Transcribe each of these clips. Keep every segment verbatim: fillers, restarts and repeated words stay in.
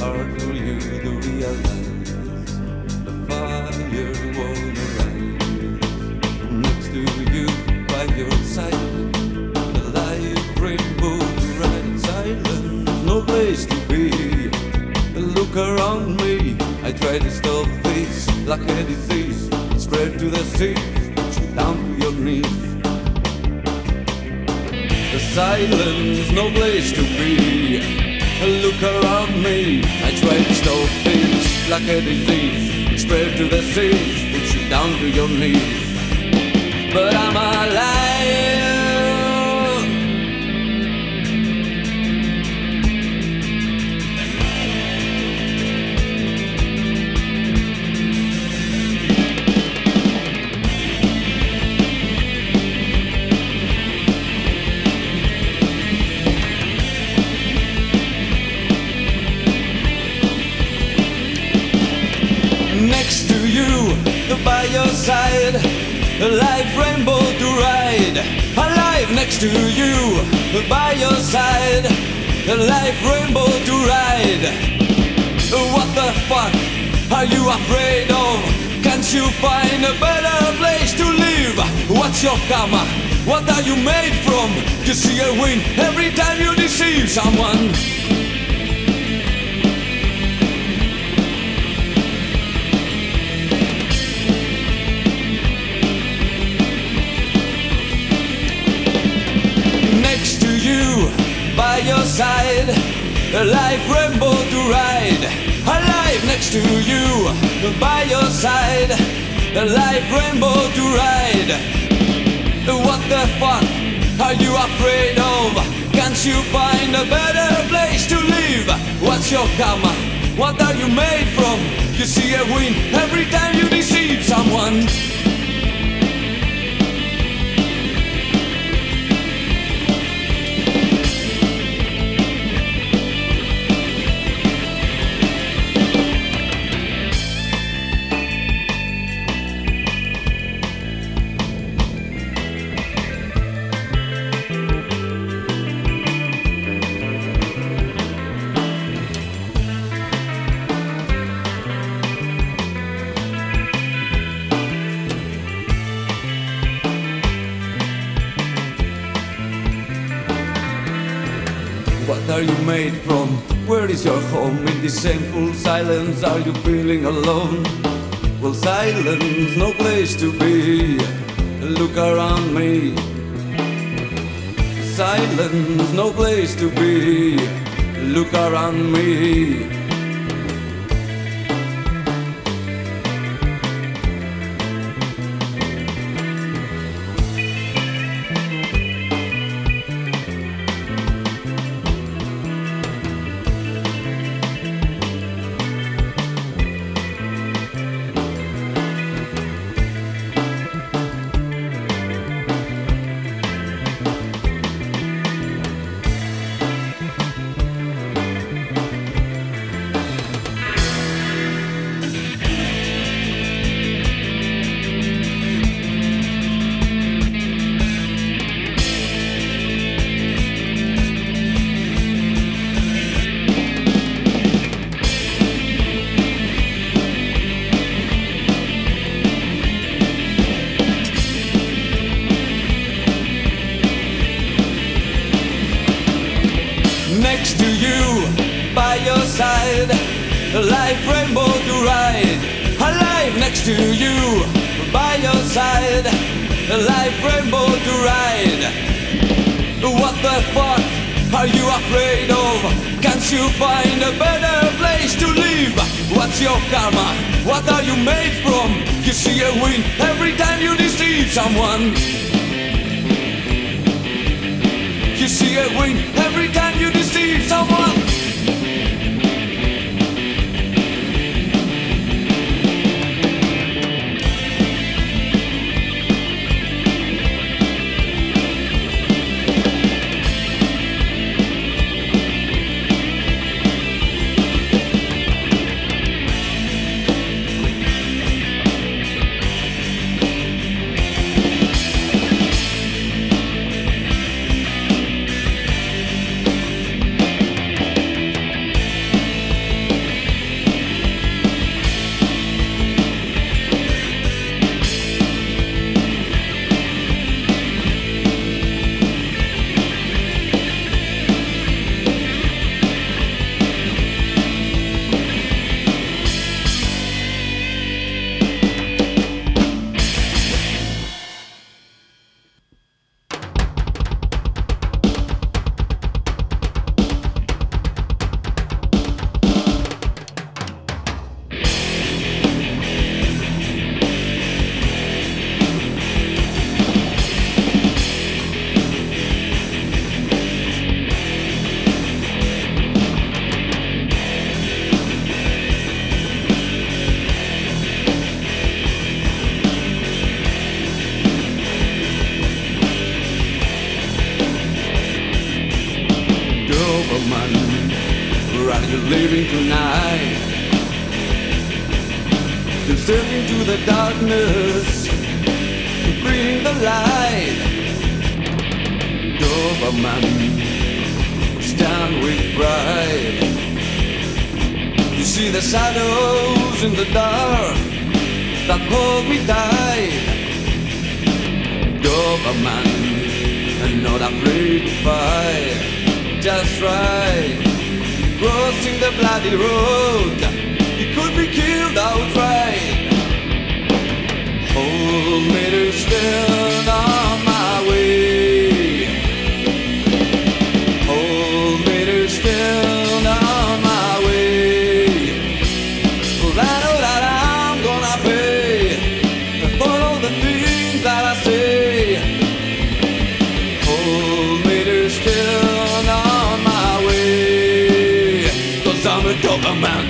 hard for you to realize the fire won't arise. Next to you, by your side, the light rainbow to ride in silence, no place to be. Look around me, I try to stop this like a disease, spread to the sea, put you down to your knees. The silence, no place to be. Look around me, I try to stop this like a disease, spread to the sea, put you down to your knees. But I'm alive. Next to you, by your side, a life rainbow to ride. Alive next to you, by your side, a life rainbow to ride. What the fuck are you afraid of? Can't you find a better place to live? What's your karma? What are you made from? You see a win every time you deceive someone. By your side, a life rainbow to ride. Alive next to you, by your side, a life rainbow to ride. What the fuck are you afraid of? Can't you find a better place to live? What's your karma? What are you made from? You see a win every time you deceive someone. What are you made from? Where is your home? In this shameful silence, are you feeling alone? Well, silence, no place to be. Look around me. Silence, no place to be. Look around me. Next to you, by your side, a life rainbow to ride. Alive next to you, by your side, a life rainbow to ride. What the fuck are you afraid of? Can't you find a better place to live? What's your karma? What are you made from? You see a win every time you deceive someone. You see a win every time you deceive someone. tonight. To step into the darkness, to bring the light. Doberman, stand with pride. You see the shadows in the dark that hold me tight. Doberman, I'm not afraid to fight. Just right, crossing the bloody road, it could be killed outright. Hold me to stand on my way. Hold me to stand on my way. Well, I know that I'm gonna pay for all the things that I say. Hold me to stand on my way, 'cause I'm a Doberman.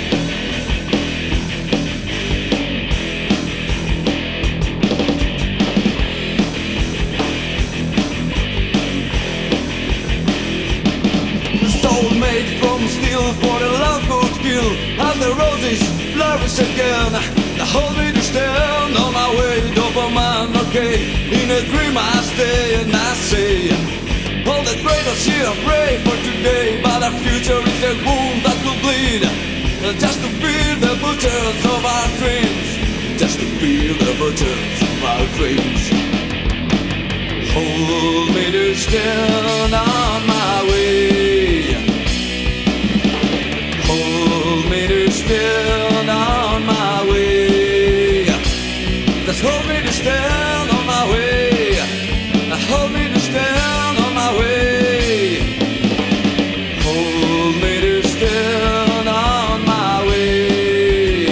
Made from steel for the love could kill. As the roses flourish again, they hold me to stand on my way. Doberman, okay, in a dream I stay and I say, all the traitors here pray for today, but our future is a wound that will bleed. Just to feel the butchers of our dreams, just to feel the butchers of our dreams. Hold me to stand on my way. Hold me to stand on my way. Just hold me to stand on my way. Hold me to stand on my way. Hold me to stand on my way.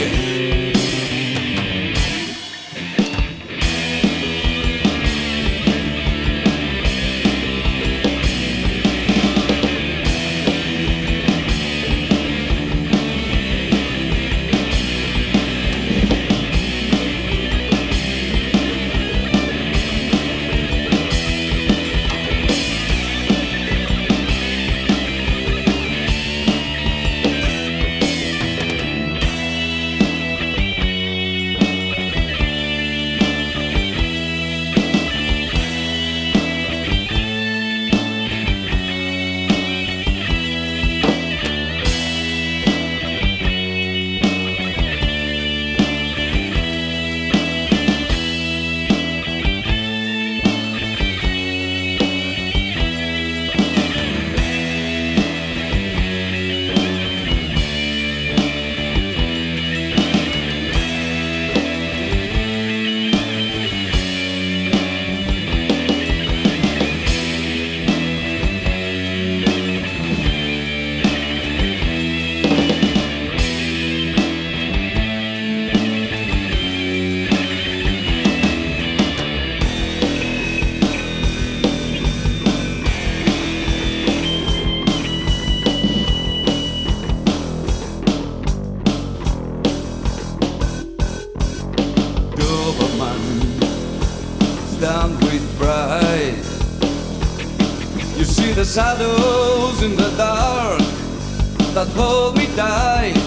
Stand with pride. You see the shadows in the dark that hold me tight.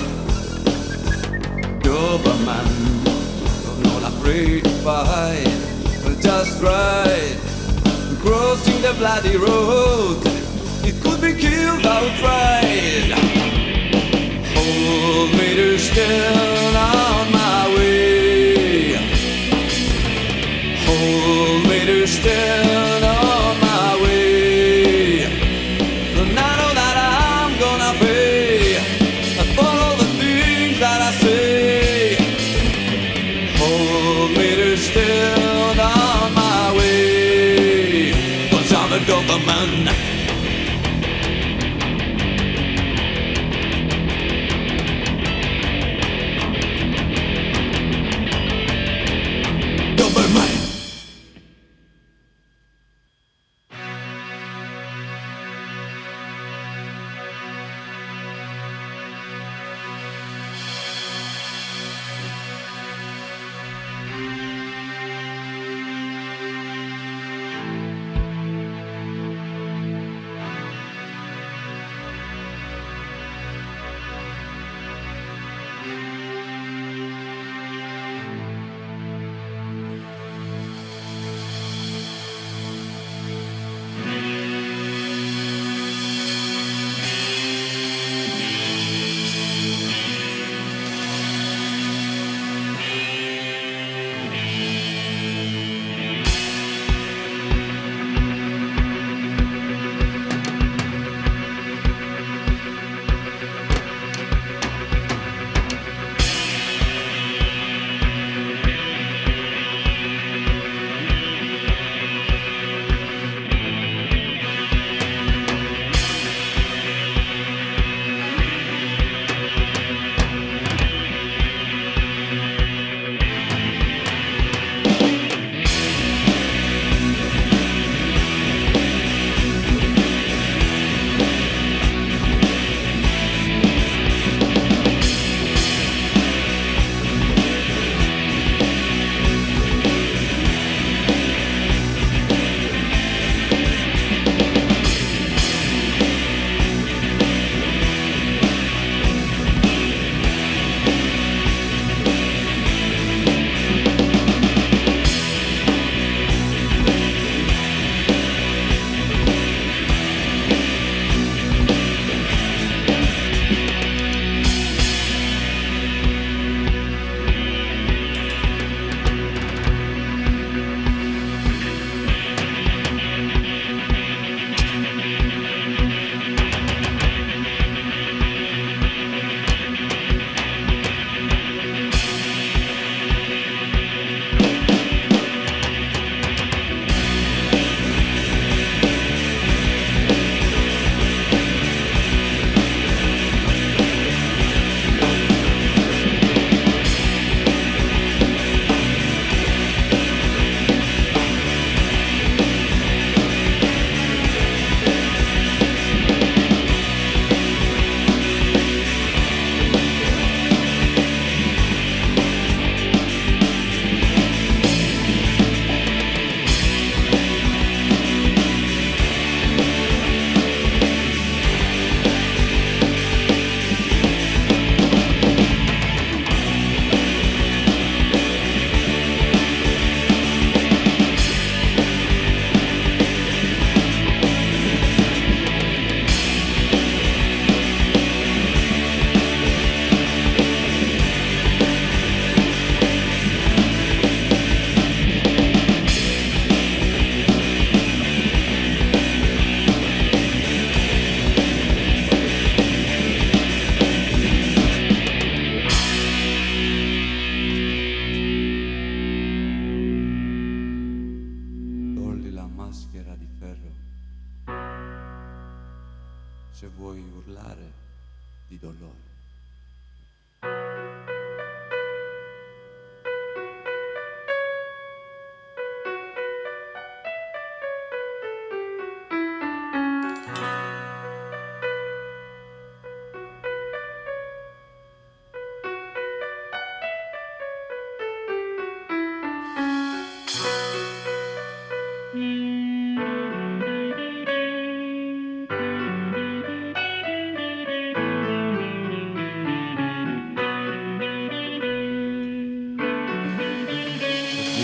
Doberman, I'm not afraid to fight. Just right, crossing the bloody road, it could be killed outright. Hold me to stand on my way. Hold me to stand on my way. And I know that I'm gonna pay for all the things that I say. Hold me to stand on my way, 'cause I'm a Doberman.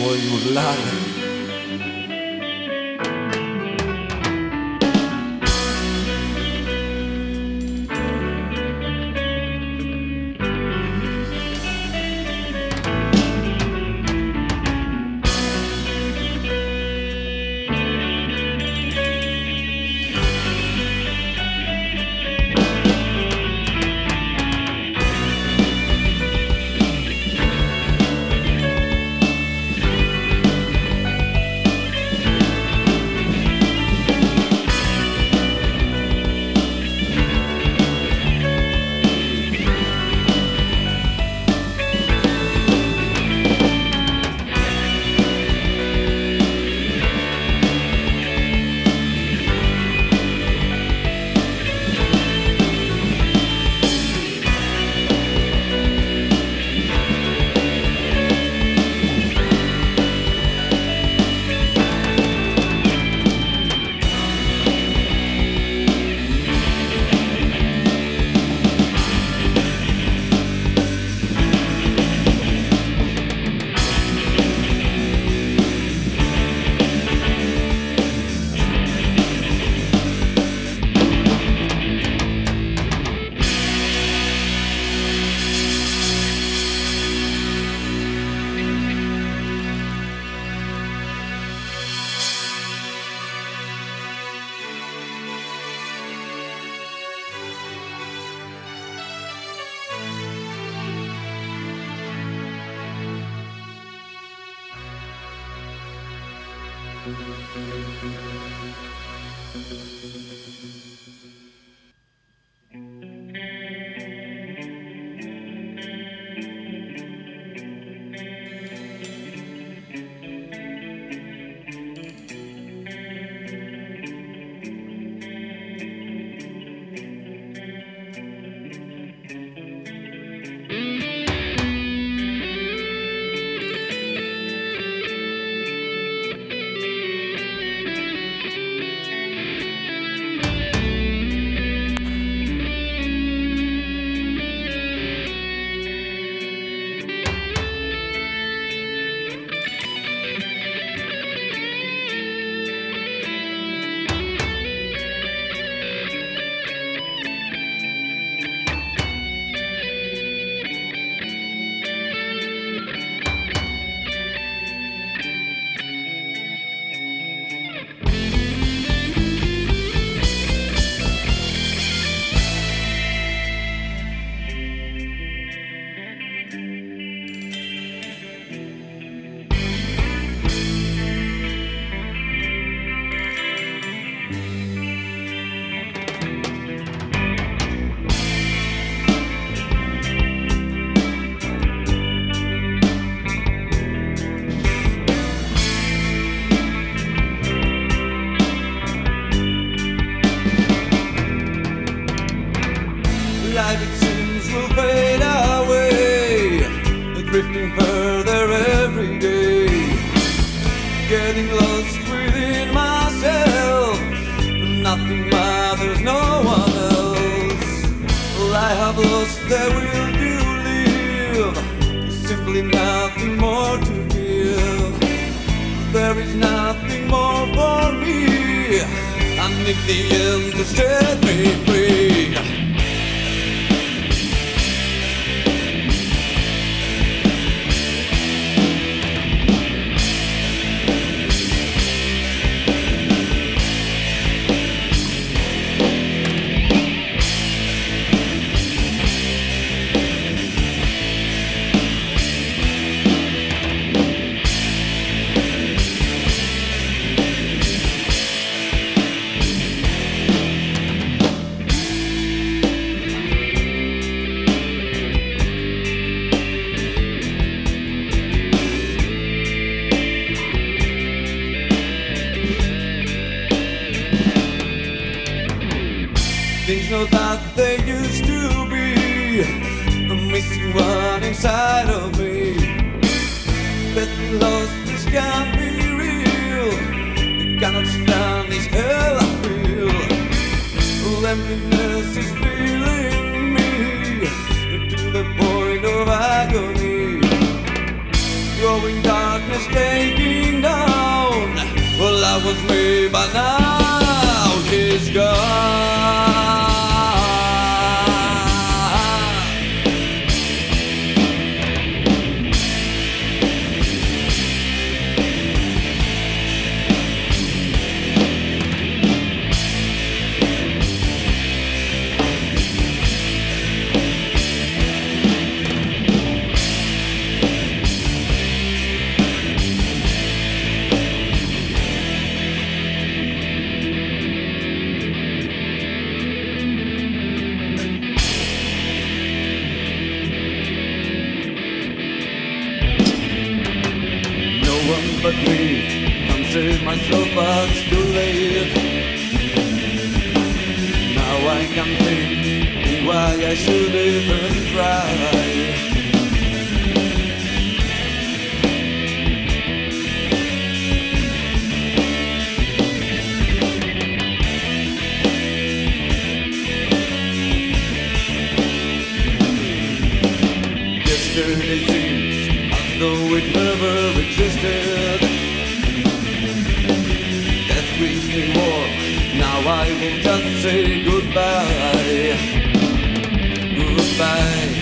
where you lie. Life it seems will fade away, drifting further every day, getting lost within myself. Nothing matters, no one else. I have lost the will to live, simply nothing more to give. There is nothing more for me, I need the end to set me free. Things not that they used to be, I'm missing one inside of me. That we lost, this can't be real, I cannot stand this hell I feel. Emptiness is filling me to the point of agony. Growing darkness, was me, but now she's gone. But me, can't save myself, but it's too late. Now I can think why I should even try. Yesterday seems as though it never existed. Brings me warm. Now I will just say goodbye. Goodbye.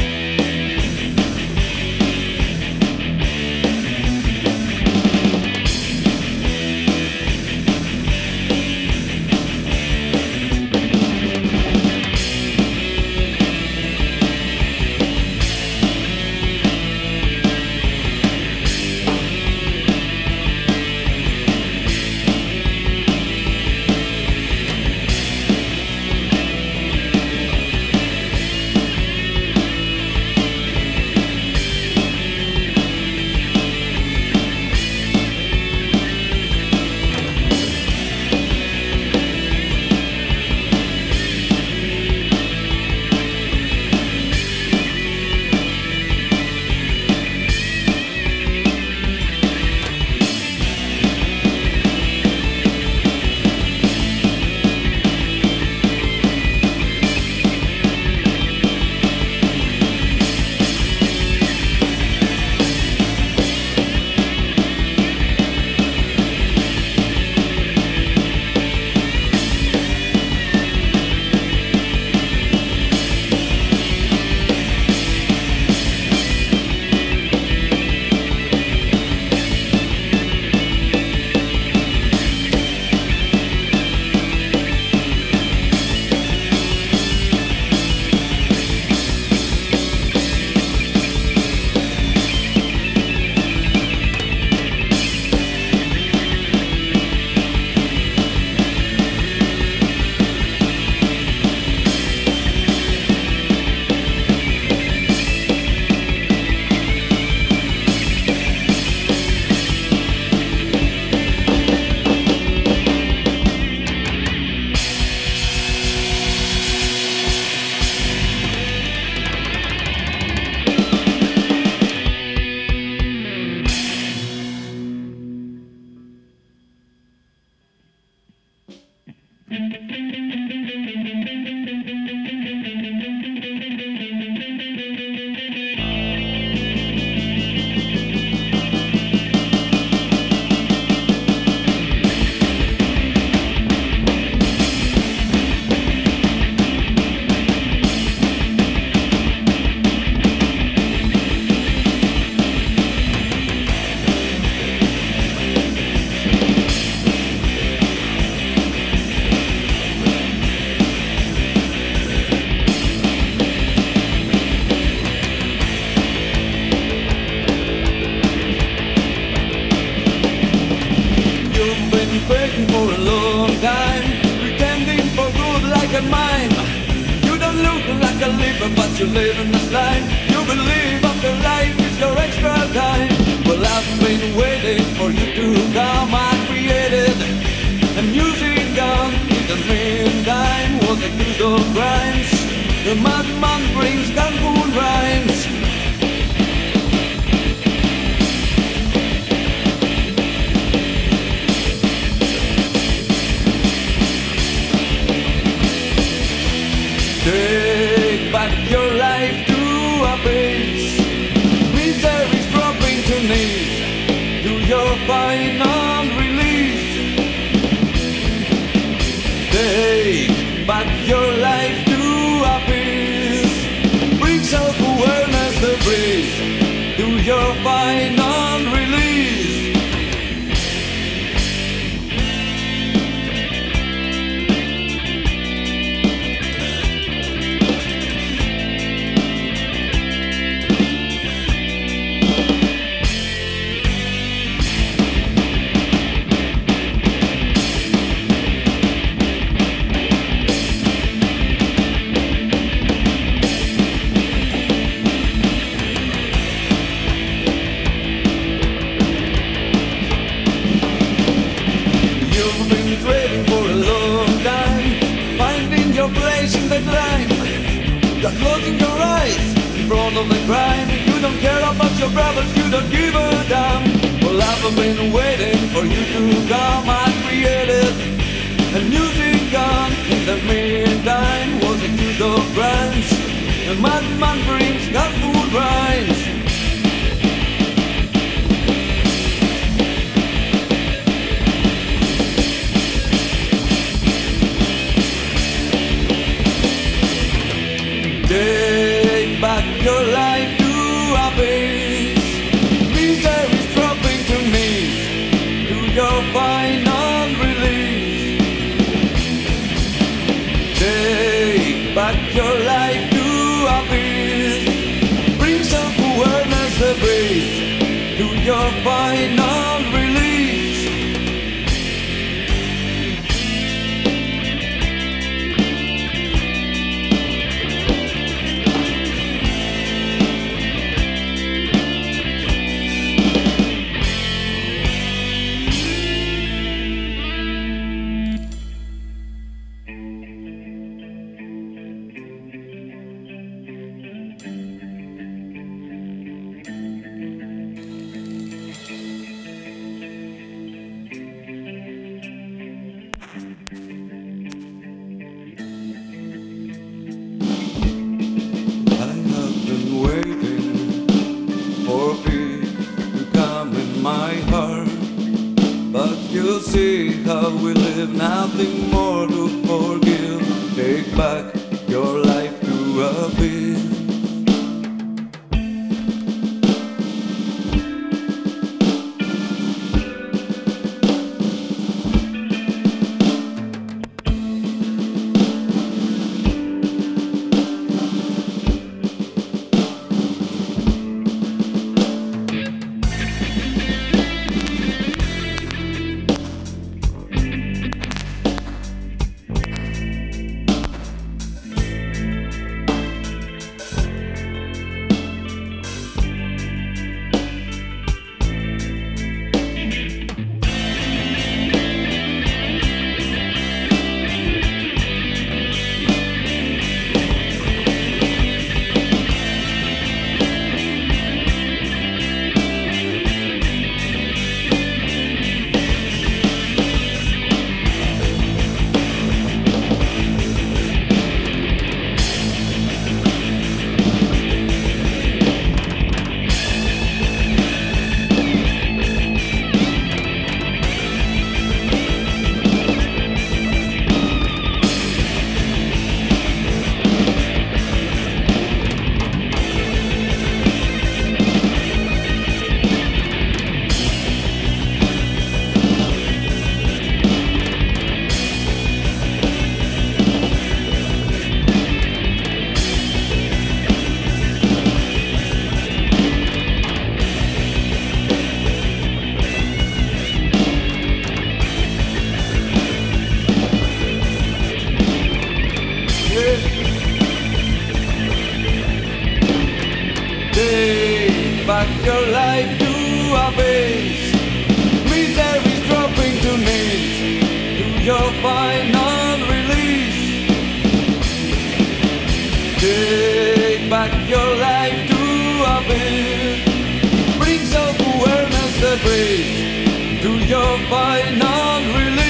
But you live in this line. You believe after life is your extra time. Well, I've been waiting for you to come. I created a music gun. In the meantime was accused of crimes. The madman brings Cancun rhymes. Take back your life to a base. Misery's dropping to knees. Do your final release. your life to a peace. Bring self-awareness the breeze to your final release. You're closing your eyes in front of the crime. You don't care about your brothers, you don't give a damn. Well, I've been waiting for you to come. I created a music gun. In the meantime, was it use of brands? The madman brings helpful rhymes. Take back your life to a base. Misery's dropping to knees to your final release. Take back your life to a base. Bring self-awareness the breeze to your final release. You'll see how we live, nothing more to forgive. Take back your life to a bit. Take back your life to a base. Misery's dropping to knees to your final release. Take back your life to a base. Bring self-awareness the breeze to your final release.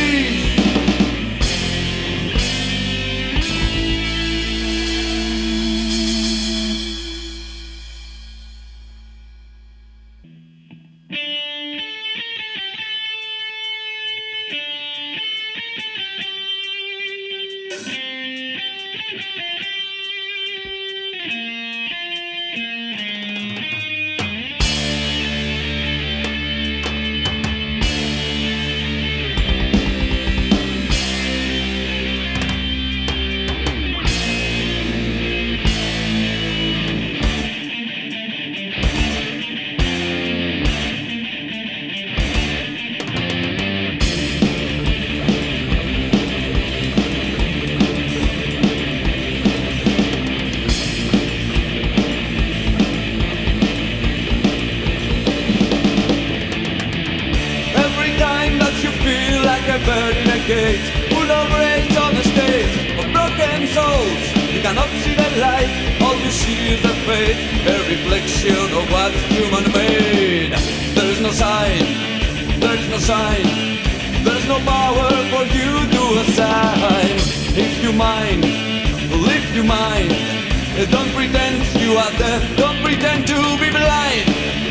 cage, full of rage on the stage of broken souls. You cannot see the light, all you see is the fate, a reflection of what's human made. There is no sign, there is no sign, there is no power for you to assign. If you mind, lift your mind, don't pretend you are deaf, don't pretend to be blind.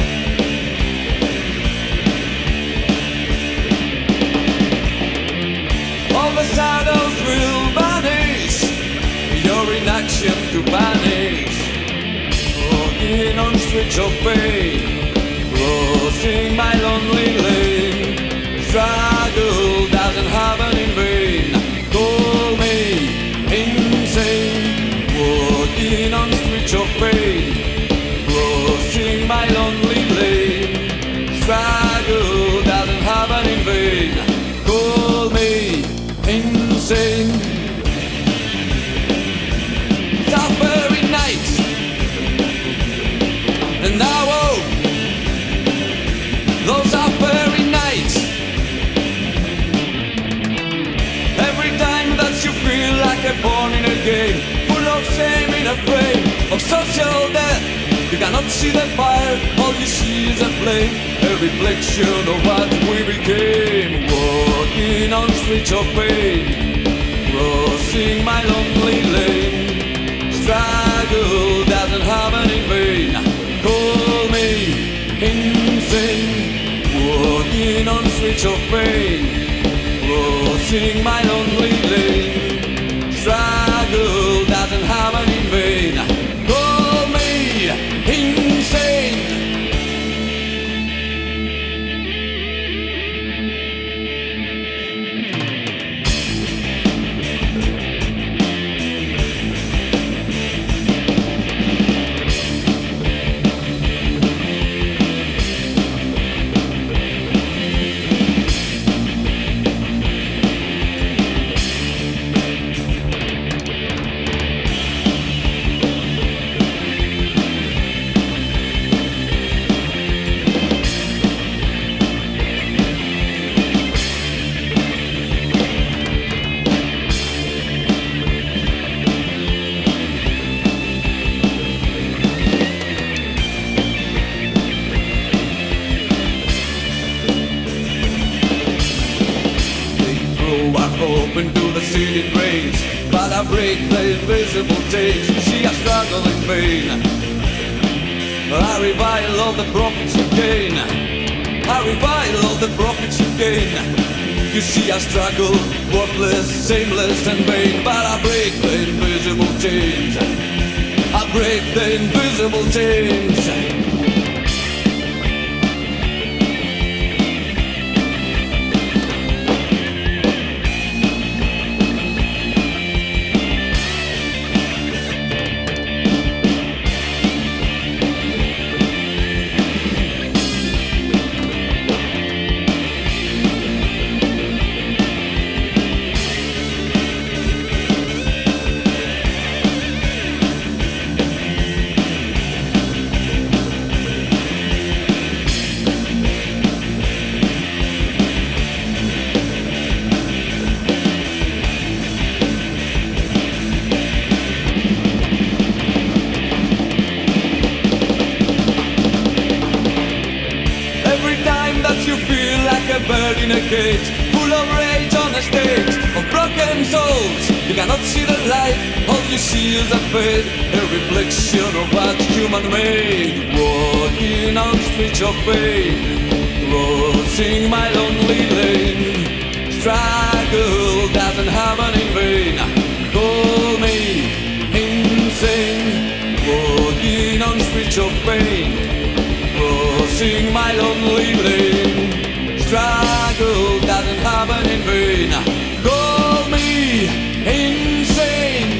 All the shadows will vanish, your inaction to vanish. Walking on streets of pain, crossing my lonely lane. Struggle doesn't happen in vain. Call me insane. Walking on streets of pain, crossing my lonely lane. Struggle doesn't happen in vain. Call me insane. Suffering nights, and now oh, those suffering nights. Every time that you feel like a pawn in a game, full of shame in a frame of social death, you cannot see the fire, all you see is a flame, a reflection of what we became. Walking on streets of pain, crossing my lonely lane. Struggle doesn't happen in vain. Call me insane. Walking on streets of pain, crossing my lonely lane. Struggle doesn't happen in vain. Call me insane. Open to the ceiling rains, but I break the invisible chains. You see I struggle in vain, I revile all the profits you gain, I revile all the profits you gain. You see I struggle, worthless, shameless and vain, but I break the invisible chains, I break the invisible chains. Bird in a cage, full of rage on a stage of broken souls. You cannot see the light, all you see is a fade, a reflection of what human made. Walking on streets of pain, crossing my lonely lane. Struggle doesn't happen in vain. Call me insane. Walking on streets of pain, crossing my lonely lane. Struggle doesn't happen in vain. Call me insane.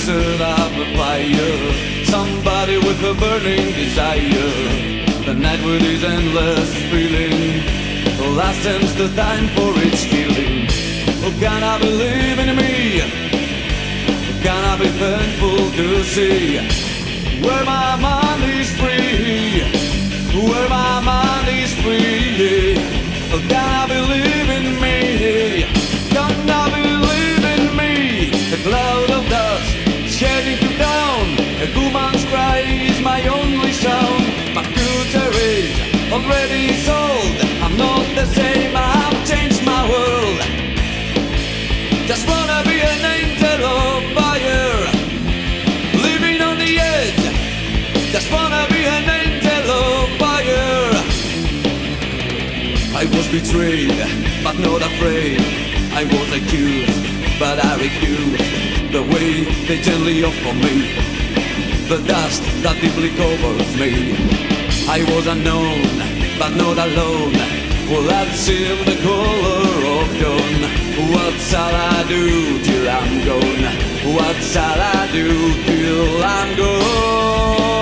set up a fire. Somebody with a burning desire. The night with his endless feeling. The last ends the time for its healing. Oh, can I believe in me? Can I be thankful to see where my mind is free? Where my mind is free. Oh, can I believe in me? Can I believe in me? A cloud of dust is heading to down. A woman's cry is my only sound. My future is already sold. I'm not the same, I have changed my world. Just wanna be an angel of fire, living on the edge. Just wanna be an angel of fire. I was betrayed, but not afraid. I was accused, but I refused. The way they gently offer me the dust that deeply covers me. I was unknown, but not alone. Well, I'd seen the color of dawn. What shall I do till I'm gone? What shall I do till I'm gone?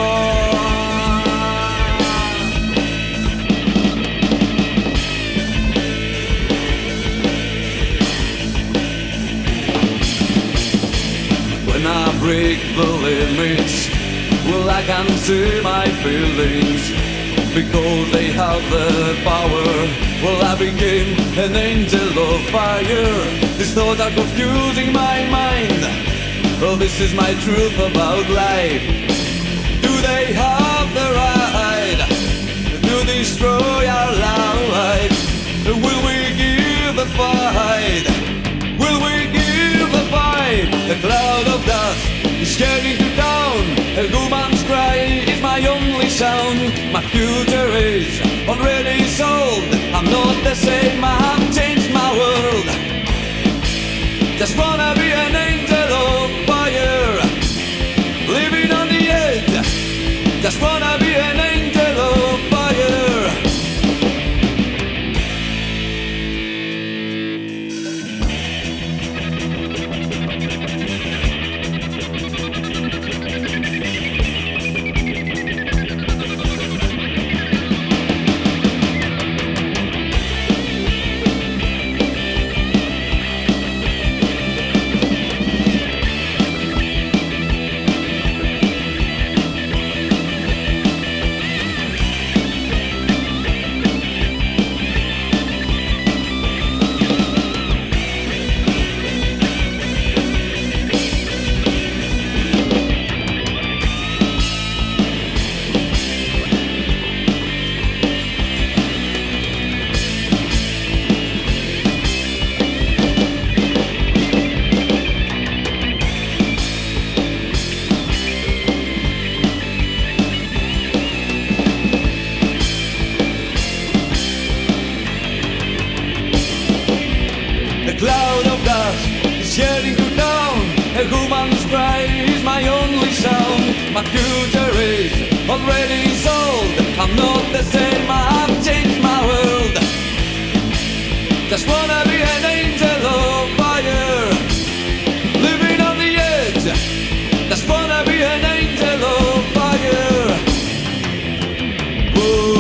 When I break the limits, well, I can see my feelings. Because they have the power, well, I became an angel of fire. These thoughts are confusing my mind. Well, this is my truth about life. Do they have the right to destroy our life? Will we give the fight? Will we give the fight? The cloud of dust is getting to down. A woman's cry is my only sound. My future is already sold. I'm not the same, I have changed my world. Just wanna be an angel of fire, living on the edge. Just wanna be an angel of fire. A cloud of dust is heading to down. A woman's cry is my only sound. My future is already sold. I'm not the same, I have changed my world. Just wanna be an angel of fire, living on the edge. Just wanna be an angel of fire. Whoa.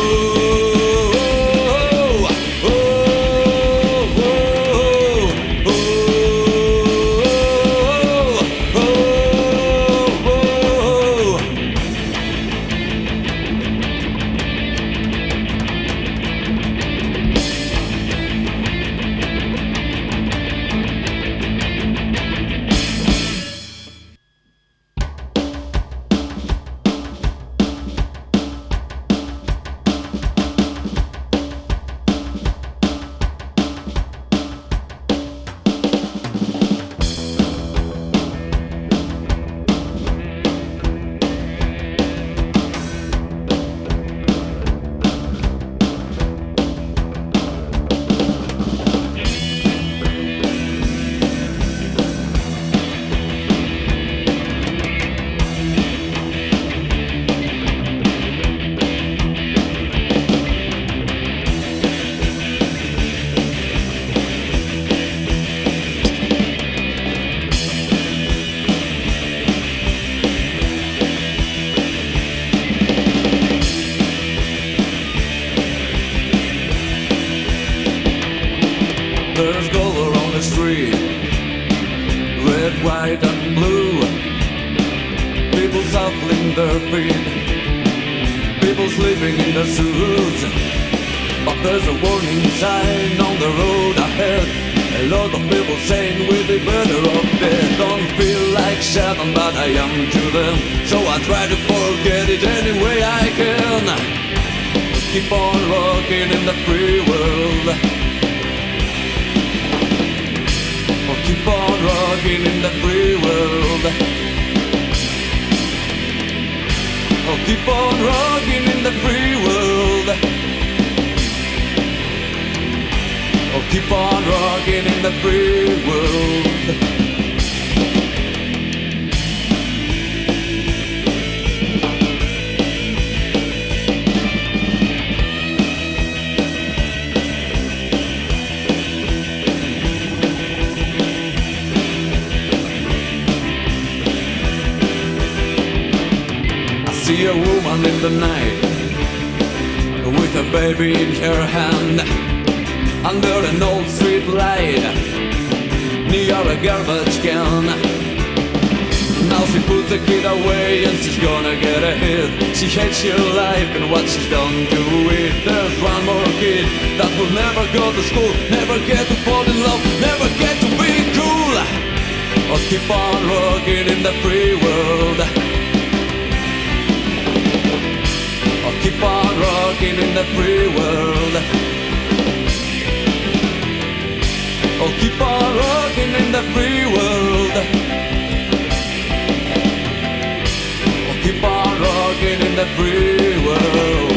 There's color on the street, red, white and blue. People shuffling their feet, people sleeping in their shoes. But there's a warning sign on the road ahead. A lot of people saying we'll be better off dead. Don't feel like shouting, but I am to them, so I try to forget it any way I can. Keep on rocking in the free world. Oh, keep on rocking in the free world. Oh, keep on rocking in the free world. Oh, keep on rocking in the free world. See a woman in the night with a baby in her hand, under an old street light near a garbage can. Now she puts the kid away and she's gonna get ahead. She hates her life and what she's done to it. There's one more kid that will never go to school, never get to fall in love, never get to be cool. Oh, keep on rocking in the free world. Keep on rocking in the free world. Oh, keep on rocking in the free world. Oh, keep on rocking in the free world.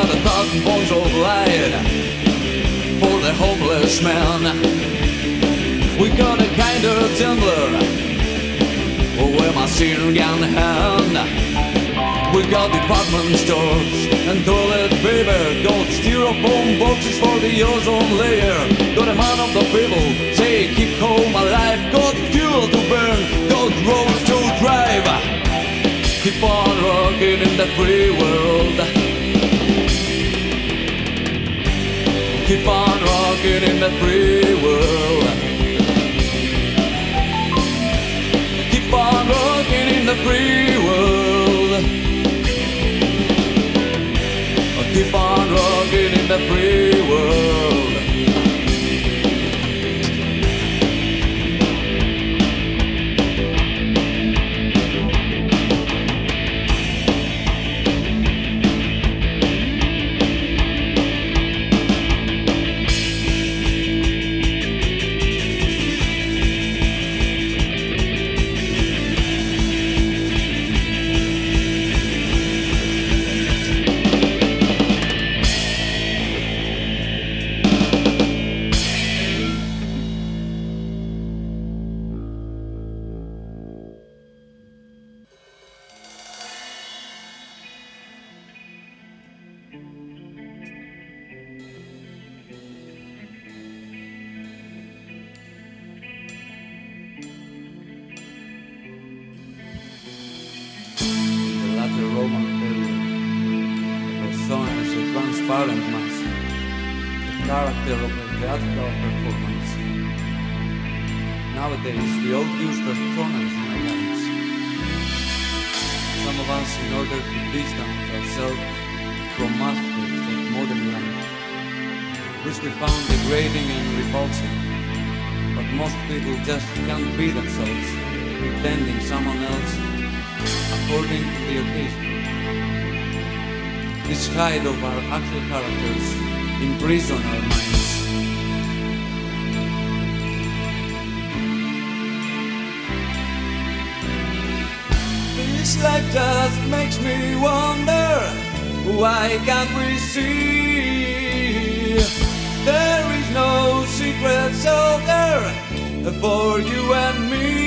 got a thousand points of light for the hopeless man. We got a kind of tumbler where my sin gun hand. We got department stores and toilet paper. Got styrofoam boxes for the ozone layer. Got a man of the people, say keep home alive. Got fuel to burn, got roads to drive. Keep on rocking in the free world. Keep on rocking in the free world. Keep on rocking in the free world. Keep on rocking in the free world. Roman period, the persona is a transparent mask, the character of a theatrical performance. Nowadays, we all use personas in our lives. Some of us, in order to distance ourselves from aspects of modern life, which we found degrading and repulsive, but most people just can't be themselves, pretending someone else according to the occasion. This hide of our actual characters imprison our minds. This life just makes me wonder, why can't we see there is no secret shelter for you and me?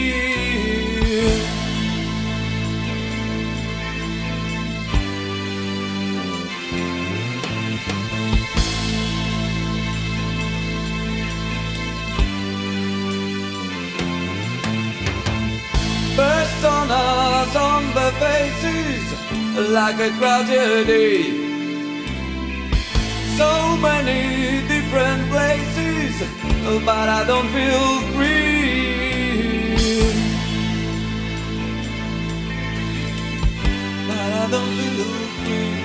Personas on the faces like a tragedy. So many different places, but I don't feel free. But I don't feel free.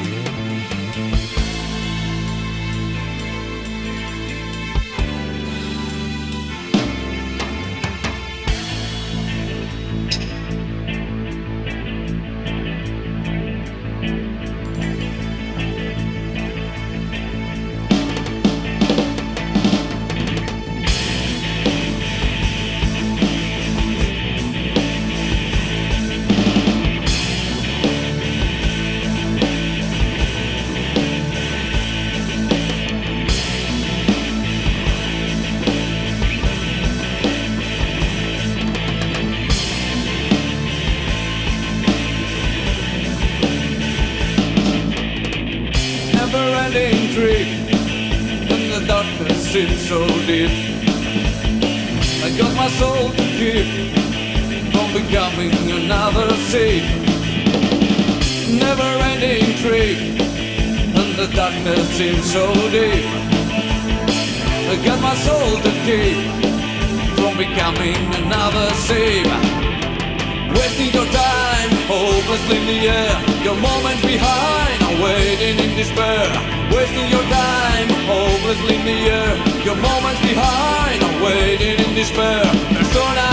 Never-ending trip, and the darkness seems so deep. I got my soul to keep from becoming another seed. Never-ending trip, and the darkness seems so deep. I got my soul to keep from becoming another seed. Wasting your time, hopelessly in the air. Your moments behind are waiting in despair. Wasting your time, hopelessly in the air. Your moments behind are waiting in despair. Persona,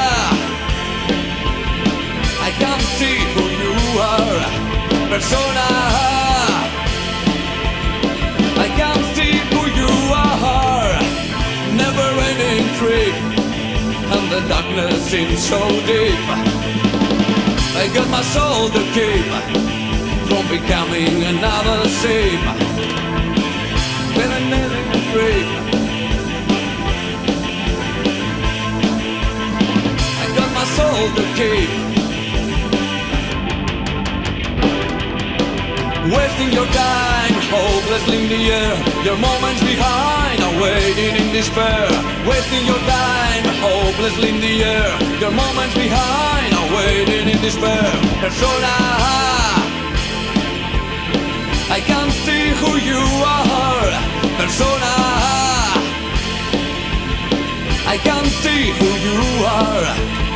I can't see who you are. Persona, I can't see who you are. Never-ending trip, and the darkness seems so deep. I got my soul to keep from becoming another same. Then I never dream. I got my soul to keep. Wasting your time, hopelessly in the air. Your moments behind are waiting in despair. Wasting your time, hopelessly in the air. Your moments behind are waiting in despair. Persona, I can't see who you are. Persona, I can't see who you are.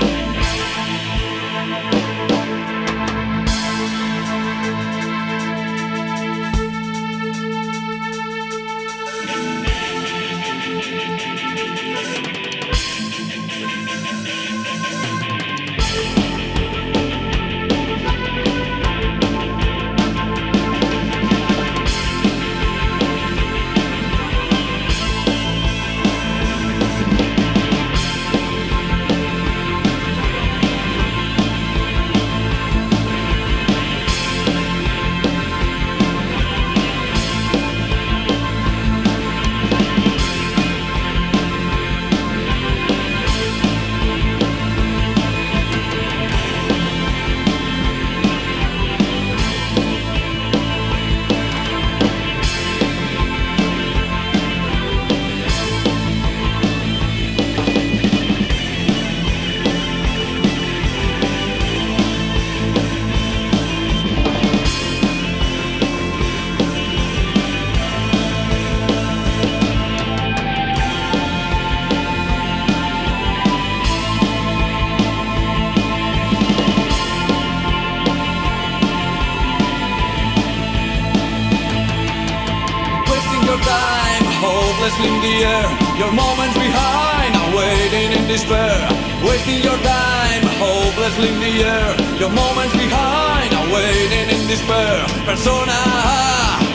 Hopelessly in the air, your moments behind are waiting in despair. Wasting your time, hopelessly in the air. Your moments behind are waiting in despair. Persona,